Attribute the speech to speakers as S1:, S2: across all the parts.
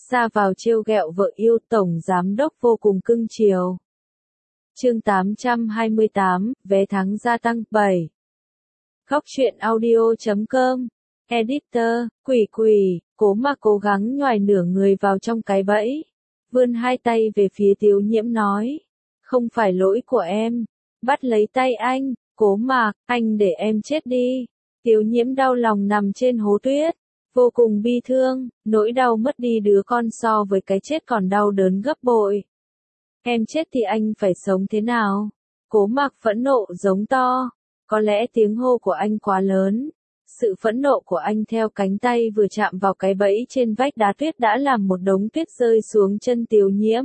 S1: ra vào trêu ghẹo vợ yêu, tổng giám đốc vô cùng cưng chiều. Chương 828, vé tháng gia tăng 7. Góc truyện audio.com. Editor, quỷ, Cố Mạc cố gắng nhoài nửa người vào trong cái bẫy. Vươn hai tay về phía Tiếu Nhiễm nói. Không phải lỗi của em. Bắt lấy tay anh, Cố Mạc, anh để em chết đi. Tiếu Nhiễm đau lòng nằm trên hố tuyết. Vô cùng bi thương, nỗi đau mất đi đứa con so với cái chết còn đau đớn gấp bội. Em chết thì anh phải sống thế nào? Cố Mạc phẫn nộ giống to. Có lẽ tiếng hô của anh quá lớn. Sự phẫn nộ của anh theo cánh tay vừa chạm vào cái bẫy trên vách đá tuyết đã làm một đống tuyết rơi xuống chân Tiếu Nhiễm.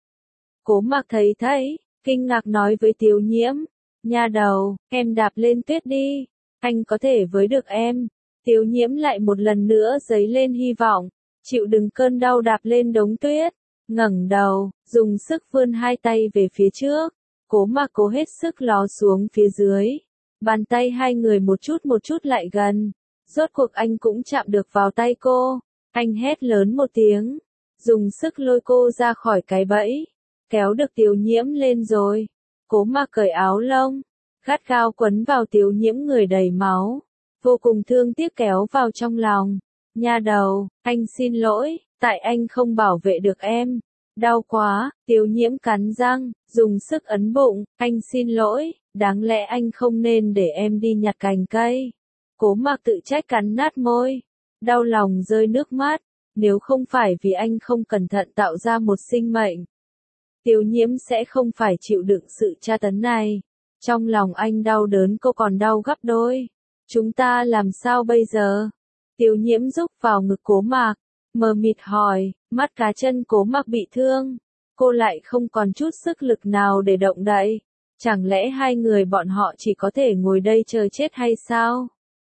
S1: Cố Mạc thấy kinh ngạc nói với Tiếu Nhiễm. Nha đầu, em đạp lên tuyết đi. Anh có thể với được em. Tiếu Nhiễm lại một lần nữa dấy lên hy vọng. Chịu đựng cơn đau đạp lên đống tuyết. Ngẩng đầu, dùng sức vươn hai tay về phía trước. Cố Mạc cố hết sức ló xuống phía dưới. Bàn tay hai người một chút lại gần. Rốt cuộc anh cũng chạm được vào tay cô. Anh hét lớn một tiếng. Dùng sức lôi cô ra khỏi cái bẫy. Kéo được Tiếu Nhiễm lên rồi. Cố Mạc cởi áo lông. Gắt gao quấn vào Tiếu Nhiễm người đầy máu. Vô cùng thương tiếc kéo vào trong lòng. Nha đầu, anh xin lỗi, tại anh không bảo vệ được em. Đau quá, Tiếu Nhiễm cắn răng, dùng sức ấn bụng. Anh xin lỗi, đáng lẽ anh không nên để em đi nhặt cành cây. Cố Mạc tự trách cắn nát môi. Đau lòng rơi nước mắt. Nếu không phải vì anh không cẩn thận tạo ra một sinh mệnh, Tiếu Nhiễm sẽ không phải chịu đựng sự tra tấn này. Trong lòng anh đau đớn, cô còn đau gấp đôi. Chúng ta làm sao bây giờ? Tiếu Nhiễm rúc vào ngực Cố Mạc, mờ mịt hỏi. Mắt cá chân Cố Mạc bị thương. Cô lại không còn chút sức lực nào để động đậy. Chẳng lẽ hai người bọn họ chỉ có thể ngồi đây chờ chết hay sao?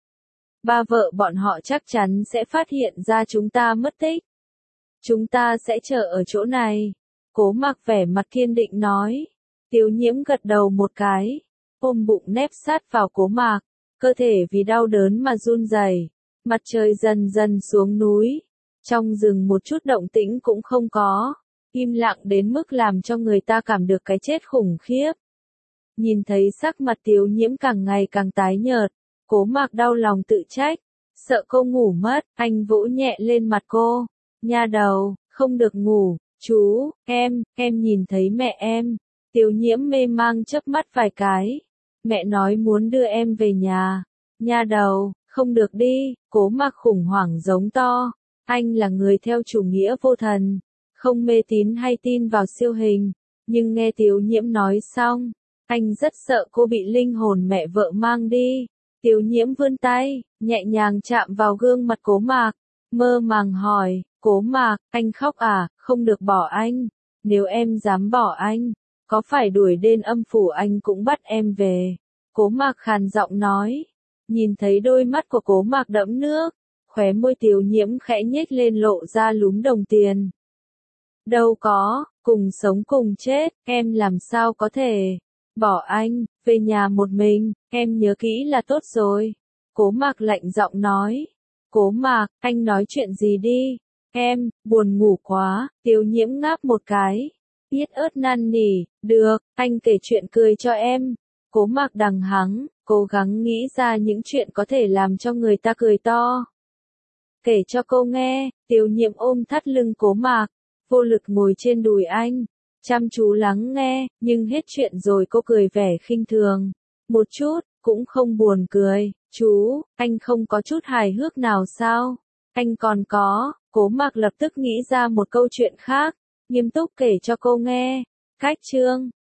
S1: Ba vợ bọn họ chắc chắn sẽ phát hiện ra chúng ta mất tích. Chúng ta sẽ chờ ở chỗ này. Cố Mạc vẻ mặt kiên định nói. Tiếu Nhiễm gật đầu một cái. Ôm bụng nép sát vào Cố Mạc. Cơ thể vì đau đớn mà run rẩy. Mặt trời dần dần xuống núi. Trong rừng một chút động tĩnh cũng không có. Im lặng đến mức làm cho người ta cảm được cái chết khủng khiếp. Nhìn thấy sắc mặt Tiếu Nhiễm càng ngày càng tái nhợt. Cố Mạc đau lòng tự trách. Sợ cô ngủ mất, anh vỗ nhẹ lên mặt cô. Nha đầu, không được ngủ. Chú, em nhìn thấy mẹ em. Tiếu Nhiễm mê mang chớp mắt vài cái. Mẹ nói muốn đưa em về nhà. Nha đầu, không được đi. Cố Mạc khủng hoảng giống to. Anh là người theo chủ nghĩa vô thần, không mê tín hay tin vào siêu hình. Nhưng nghe Tiếu Nhiễm nói xong, anh rất sợ cô bị linh hồn mẹ vợ mang đi. Tiếu Nhiễm vươn tay, nhẹ nhàng chạm vào gương mặt Cố Mạc, mơ màng hỏi. Cố Mạc, anh khóc à? Không được bỏ anh. Nếu em dám bỏ anh, có phải đuổi đến âm phủ anh cũng bắt em về. Cố Mạc khàn giọng nói. Nhìn thấy đôi mắt của Cố Mạc đẫm nước, khóe môi Tiếu Nhiễm khẽ nhếch lên lộ ra lúm đồng tiền. Đâu có, cùng sống cùng chết, em làm sao có thể bỏ anh, về nhà một mình, em nhớ kỹ là tốt rồi. Cố Mạc lạnh giọng nói. Cố Mạc, anh nói chuyện gì đi? Em, buồn ngủ quá. Tiếu Nhiễm ngáp một cái. Yết ớt năn nỉ. Được, anh kể chuyện cười cho em. Cố Mạc đằng hắng, cố gắng nghĩ ra những chuyện có thể làm cho người ta cười to. Kể cho cô nghe. Tiếu Nhiễm ôm thắt lưng Cố Mạc, vô lực ngồi trên đùi anh, chăm chú lắng nghe. Nhưng hết chuyện rồi cô cười vẻ khinh thường. Một chút, cũng không buồn cười. Chú, anh không có chút hài hước nào sao? Anh còn có. Cố Mạc lập tức nghĩ ra một câu chuyện khác, nghiêm túc kể cho cô nghe. Cách chương